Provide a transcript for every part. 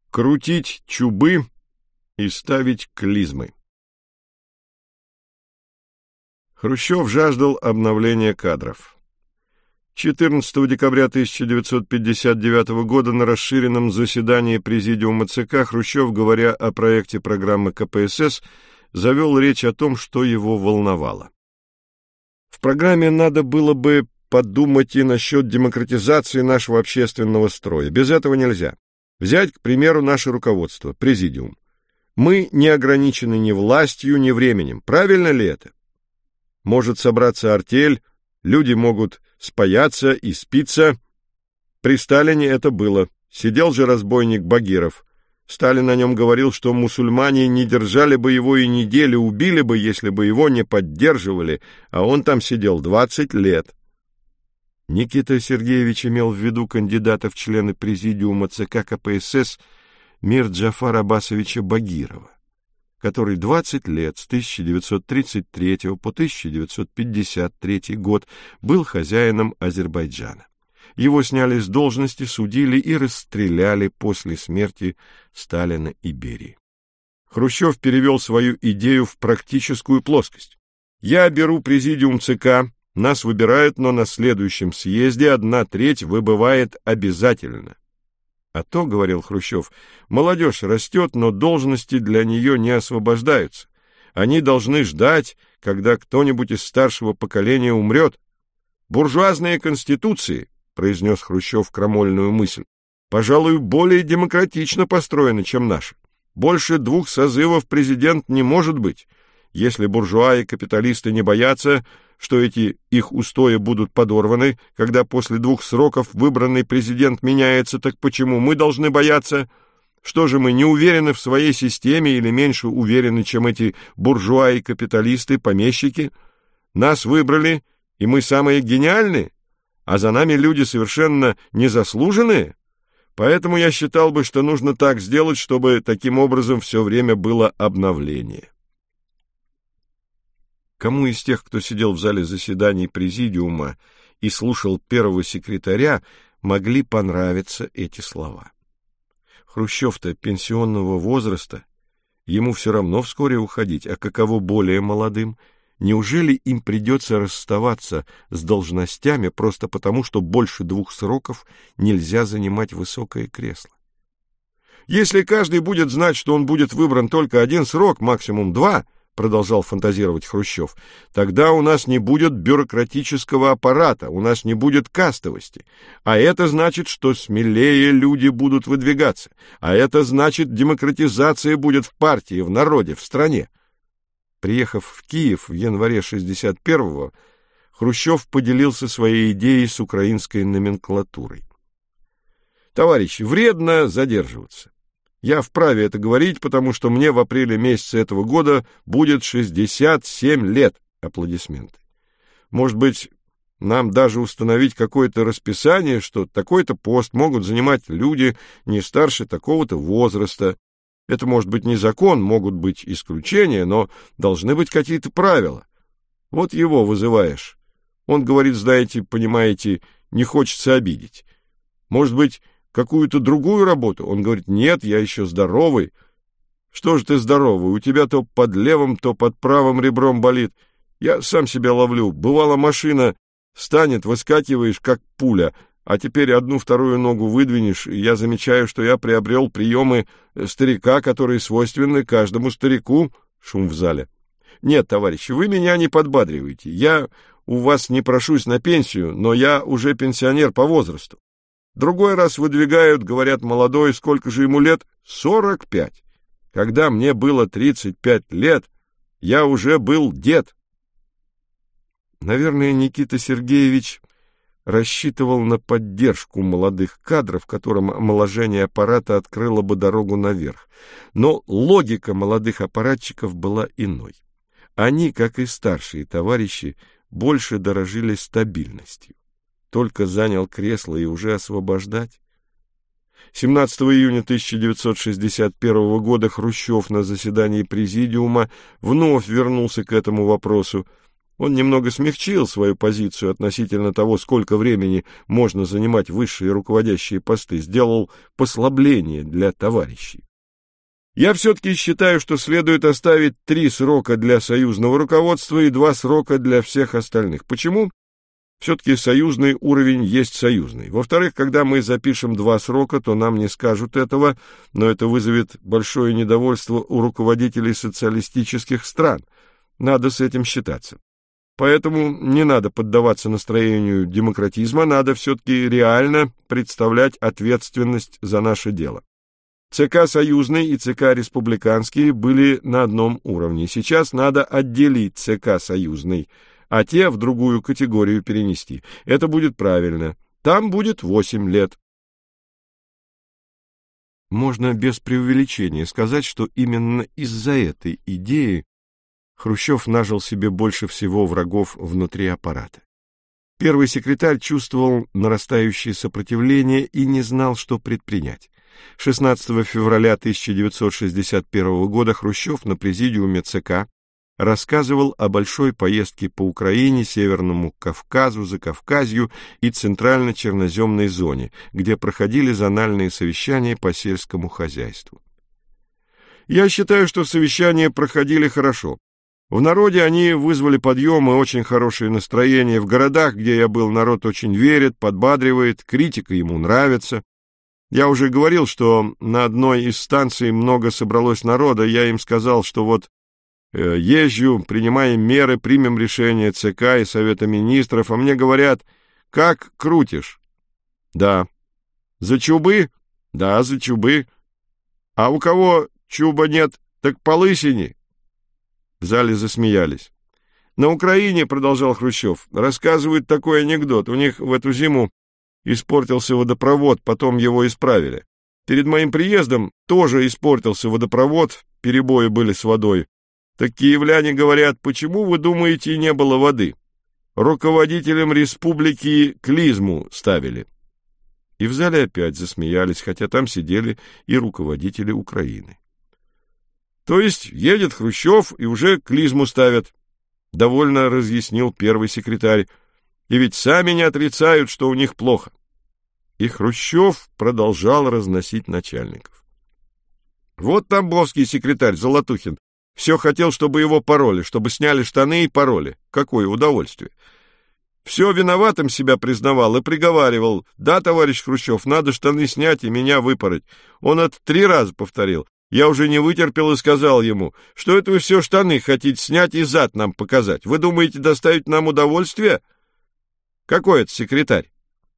Крутить чубы и ставить клизмы. Хрущев жаждал обновления кадров. 14 декабря 1959 года на расширенном заседании Президиума ЦК Хрущев, говоря о проекте программы КПСС, завел речь о том, что его волновало. В программе надо было бы подумать и насчет демократизации нашего общественного строя. Без этого нельзя. Взять, к примеру, наше руководство, Президиум. Мы не ограничены ни властью, ни временем. Правильно ли это? Может собраться артель, люди могут спаяться и спиться. При Сталине это было. Сидел же разбойник Багиров. Сталин о нем говорил, что мусульмане не держали бы его и недели, убили бы, если бы его не поддерживали, а он там сидел 20 лет. Никита Сергеевич имел в виду кандидата в члены Президиума ЦК КПСС Мир Джафара Аббасовича Багирова, который 20 лет с 1933 по 1953 год был хозяином Азербайджана. Его сняли с должности, судили и расстреляли после смерти Сталина и Берии. Хрущев перевел свою идею в практическую плоскость. «Я беру Президиум ЦК, нас выбирают, но на следующем съезде 1/3 выбывает обязательно. А то, — говорил Хрущев, — молодежь растет, но должности для нее не освобождаются. Они должны ждать, когда кто-нибудь из старшего поколения умрет. Буржуазные конституции, — произнес Хрущев крамольную мысль, — пожалуй, более демократично построены, чем наши. Больше 2 созывов президент не может быть. Если буржуа и капиталисты не боятся, что эти их устои будут подорваны, когда после 2 сроков выбранный президент меняется, так почему мы должны бояться? Что же, мы не уверены в своей системе или меньше уверены, чем эти буржуа и капиталисты, помещики? Нас выбрали, и мы самые гениальные, а за нами люди совершенно незаслуженные? Поэтому я считал бы, что нужно так сделать, чтобы таким образом все время было обновление». Кому из тех, кто сидел в зале заседаний Президиума и слушал первого секретаря, могли понравиться эти слова? Хрущев-то пенсионного возраста, ему все равно вскоре уходить, а каково более молодым? Неужели им придется расставаться с должностями просто потому, что больше 2 сроков нельзя занимать высокое кресло? Если каждый будет знать, что он будет выбран только 1 срок, максимум 2, продолжал фантазировать Хрущев, тогда у нас не будет бюрократического аппарата, у нас не будет кастовости. А это значит, что смелее люди будут выдвигаться. А это значит, демократизация будет в партии, в народе, в стране. Приехав в Киев в январе 61-го, Хрущев поделился своей идеей с украинской номенклатурой. Товарищи, вредно задерживаться. Я вправе это говорить, потому что мне в апреле месяце этого года будет 67 лет. Аплодисменты. Может быть, нам даже установить какое-то расписание, что такой-то пост могут занимать люди не старше такого-то возраста. Это может быть не закон, могут быть исключения, но должны быть какие-то правила. Вот его вызываешь. Он говорит, знаете, понимаете, не хочется обидеть. Может быть, какую-то другую работу? Он говорит, нет, я еще здоровый. Что же ты здоровый? У тебя то под левым, то под правым ребром болит. Я сам себя ловлю. Бывало, машина станет, выскакиваешь, как пуля, а теперь 1-2 ногу выдвинешь, и я замечаю, что я приобрел приемы старика, которые свойственны каждому старику. Шум в зале. Нет, товарищи, вы меня не подбадриваете. Я у вас не прошусь на пенсию, но я уже пенсионер по возрасту. Другой раз выдвигают, говорят, молодой, сколько же ему лет? 45. Когда мне было 35 лет, я уже был дед. Наверное, Никита Сергеевич рассчитывал на поддержку молодых кадров, которым омоложение аппарата открыло бы дорогу наверх. Но логика молодых аппаратчиков была иной. Они, как и старшие товарищи, больше дорожили стабильностью. Только занял кресло и уже освобождать. 17 июня 1961 года Хрущев на заседании Президиума вновь вернулся к этому вопросу. Он немного смягчил свою позицию относительно того, сколько времени можно занимать высшие руководящие посты, сделал послабление для товарищей. Я все-таки считаю, что следует оставить 3 срока для союзного руководства и 2 срока для всех остальных. Почему? Все-таки союзный уровень есть союзный. Во-вторых, когда мы запишем 2 срока, то нам не скажут этого, но это вызовет большое недовольство у руководителей социалистических стран. Надо с этим считаться. Поэтому не надо поддаваться настроению демократизма, надо все-таки реально представлять ответственность за наше дело. ЦК союзный и ЦК республиканский были на одном уровне. Сейчас надо отделить ЦК союзный, а те в другую категорию перенести. Это будет правильно. Там будет 8 лет. Можно без преувеличения сказать, что именно из-за этой идеи Хрущев нажил себе больше всего врагов внутри аппарата. Первый секретарь чувствовал нарастающее сопротивление и не знал, что предпринять. 16 февраля 1961 года Хрущев на президиуме ЦК рассказывал о большой поездке по Украине, Северному Кавказу, Закавказью и Центрально-Черноземной зоне, где проходили зональные совещания по сельскому хозяйству. Я считаю, что совещания проходили хорошо. В народе они вызвали подъем и очень хорошее настроение. В городах, где я был, народ очень верит, подбадривает, критика ему нравится. Я уже говорил, что на одной из станций много собралось народа. Я им сказал, что вот езжу, принимаем меры, примем решение ЦК и Совета Министров, а мне говорят: как крутишь? Да. За чубы? Да, за чубы. А у кого чуба нет, так по лысине. В зале засмеялись. На Украине, продолжал Хрущев, рассказывают такой анекдот. У них в эту зиму испортился водопровод, потом его исправили. Перед моим приездом тоже испортился водопровод, перебои были с водой. Так киевляне говорят: почему, вы думаете, не было воды? Руководителям республики клизму ставили. И в зале опять засмеялись, хотя там сидели и руководители Украины. То есть едет Хрущев и уже клизму ставят, довольно разъяснил первый секретарь. И ведь сами не отрицают, что у них плохо. И Хрущев продолжал разносить начальников. Вот тамбовский секретарь Золотухин все хотел, чтобы его пороли, чтобы сняли штаны и пороли. Какое удовольствие! Все виноватым себя признавал и приговаривал: да, товарищ Хрущев, надо штаны снять и меня выпороть. Он это 3 раза повторил. Я уже не вытерпел и сказал ему: что это вы все штаны хотите снять и зад нам показать? Вы думаете доставить нам удовольствие? Какой это секретарь?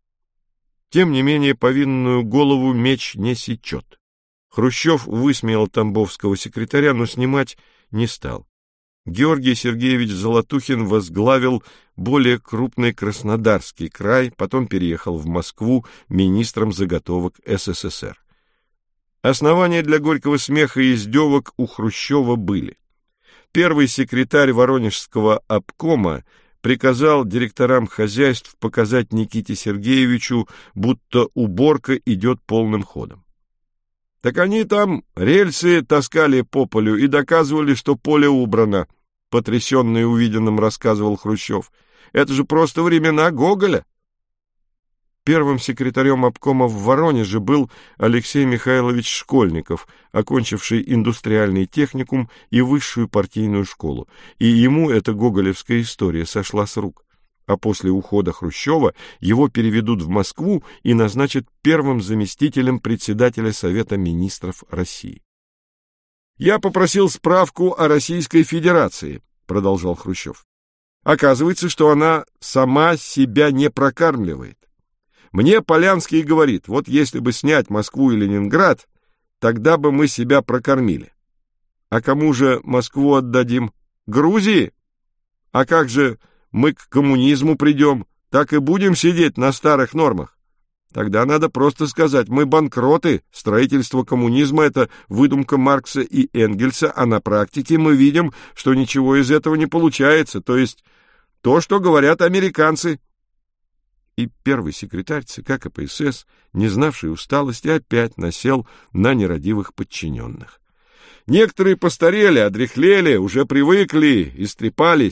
Тем не менее, повинную голову меч не сечет. Хрущев высмеял тамбовского секретаря, но снимать не стал. Георгий Сергеевич Золотухин возглавил более крупный Краснодарский край, потом переехал в Москву министром заготовок СССР. Основания для горького смеха и издевок у Хрущева были. Первый секретарь Воронежского обкома приказал директорам хозяйств показать Никите Сергеевичу, будто уборка идет полным ходом. Так они там рельсы таскали по полю и доказывали, что поле убрано, потрясенный увиденным рассказывал Хрущев. Это же просто времена Гоголя. Первым секретарем обкома в Воронеже был Алексей Михайлович Школьников, окончивший индустриальный техникум и высшую партийную школу, и ему эта гоголевская история сошла с рук. А после ухода Хрущева его переведут в Москву и назначат первым заместителем председателя Совета Министров России. «Я попросил справку о Российской Федерации», — продолжал Хрущев. «Оказывается, что она сама себя не прокармливает. Мне Полянский говорит: вот если бы снять Москву и Ленинград, тогда бы мы себя прокормили. А кому же Москву отдадим? Грузии? А как же мы к коммунизму придем? Так и будем сидеть на старых нормах? Тогда надо просто сказать: мы банкроты, строительство коммунизма — это выдумка Маркса и Энгельса, а на практике мы видим, что ничего из этого не получается, то есть то, что говорят американцы». И первый секретарь ЦК КПСС, не знавший усталости, опять насел на нерадивых подчиненных. Некоторые постарели, одряхлели, уже привыкли, истрепались.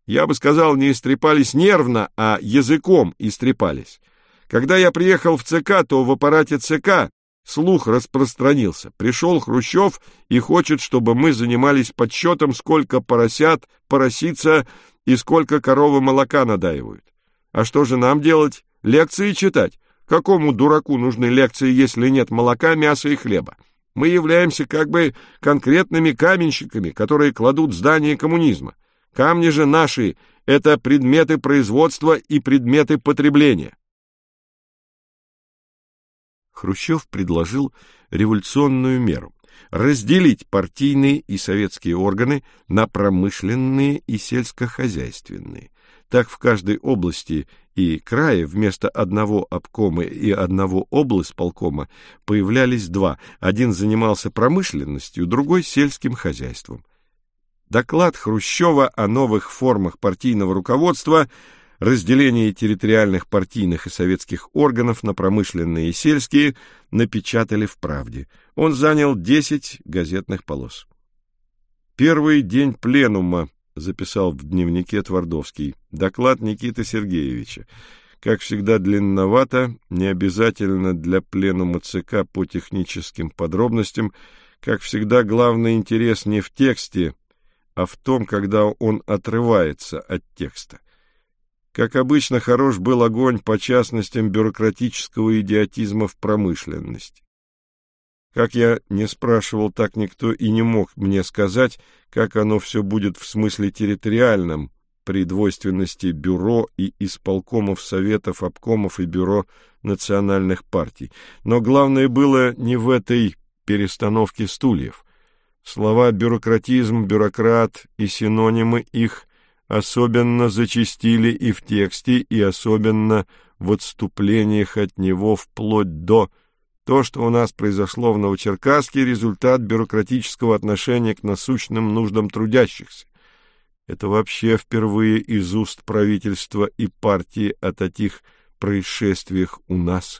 Я бы сказал, не истрепались нервно, а языком истрепались. Когда я приехал в ЦК, то в аппарате ЦК слух распространился. Пришел Хрущев и хочет, чтобы мы занимались подсчетом, сколько поросят, поросица и сколько коровы молока надаивают. А что же нам делать? Лекции читать? Какому дураку нужны лекции, если нет молока, мяса и хлеба? Мы являемся как бы конкретными каменщиками, которые кладут здание коммунизма. Камни же наши — это предметы производства и предметы потребления. Хрущев предложил революционную меру – разделить партийные и советские органы на промышленные и сельскохозяйственные. Так в каждой области и крае вместо одного обкома и одного облсполкома появлялись два. Один занимался промышленностью, другой – сельским хозяйством. Доклад Хрущева о новых формах партийного руководства, разделении территориальных партийных и советских органов на промышленные и сельские напечатали в «Правде». Он занял 10 газетных полос. «Первый день пленума», — записал в дневнике Твардовский, доклад Никиты Сергеевича. Как всегда длинновато, не обязательно для пленума ЦК по техническим подробностям. Как всегда, главный интерес не в тексте, а в том, когда он отрывается от текста. Как обычно, хорош был огонь по частностям бюрократического идиотизма в промышленности. Как я не спрашивал, так никто и не мог мне сказать, как оно все будет в смысле территориальном, при двойственности бюро и исполкомов советов, обкомов и бюро национальных партий. Но главное было не в этой перестановке стульев. Слова «бюрократизм», «бюрократ» и синонимы их особенно зачастили и в тексте, и особенно в отступлениях от него вплоть до «то, что у нас произошло в Новочеркасске, результат бюрократического отношения к насущным нуждам трудящихся». Это вообще впервые из уст правительства и партии о таких происшествиях у нас.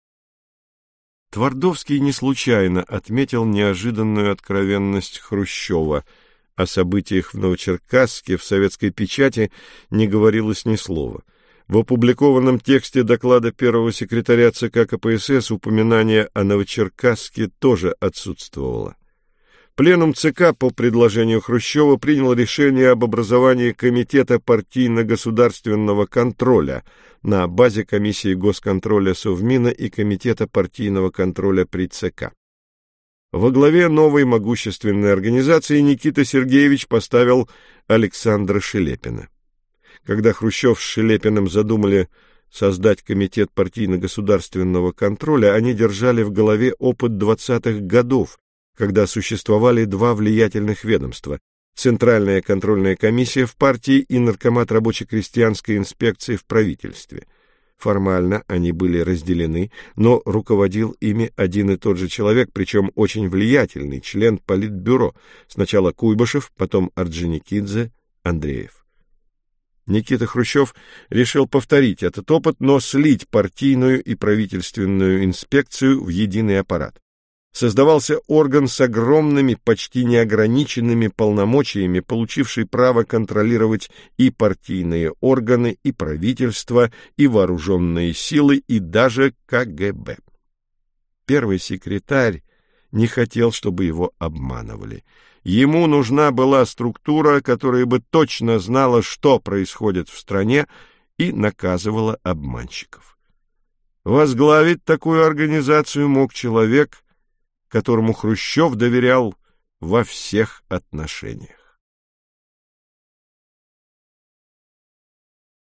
Твардовский не случайно отметил неожиданную откровенность Хрущева. О событиях в Новочеркасске в советской печати не говорилось ни слова. В опубликованном тексте доклада первого секретаря ЦК КПСС упоминание о Новочеркасске тоже отсутствовало. Пленум ЦК по предложению Хрущева принял решение об образовании Комитета партийно-государственного контроля на базе Комиссии госконтроля Совмина и Комитета партийного контроля при ЦК. Во главе новой могущественной организации Никита Сергеевич поставил Александра Шелепина. Когда Хрущев с Шелепиным задумали создать Комитет партийно-государственного контроля, они держали в голове опыт 20-х годов, когда существовали два влиятельных ведомства – Центральная контрольная комиссия в партии и Наркомат рабоче-крестьянской инспекции в правительстве. Формально они были разделены, но руководил ими один и тот же человек, причем очень влиятельный, член Политбюро, сначала Куйбышев, потом Орджоникидзе, Андреев. Никита Хрущев решил повторить этот опыт, но слить партийную и правительственную инспекцию в единый аппарат. Создавался орган с огромными, почти неограниченными полномочиями, получивший право контролировать и партийные органы, и правительство, и вооруженные силы, и даже КГБ. Первый секретарь не хотел, чтобы его обманывали. Ему нужна была структура, которая бы точно знала, что происходит в стране, и наказывала обманщиков. Возглавить такую организацию мог человек, которому Хрущев доверял во всех отношениях.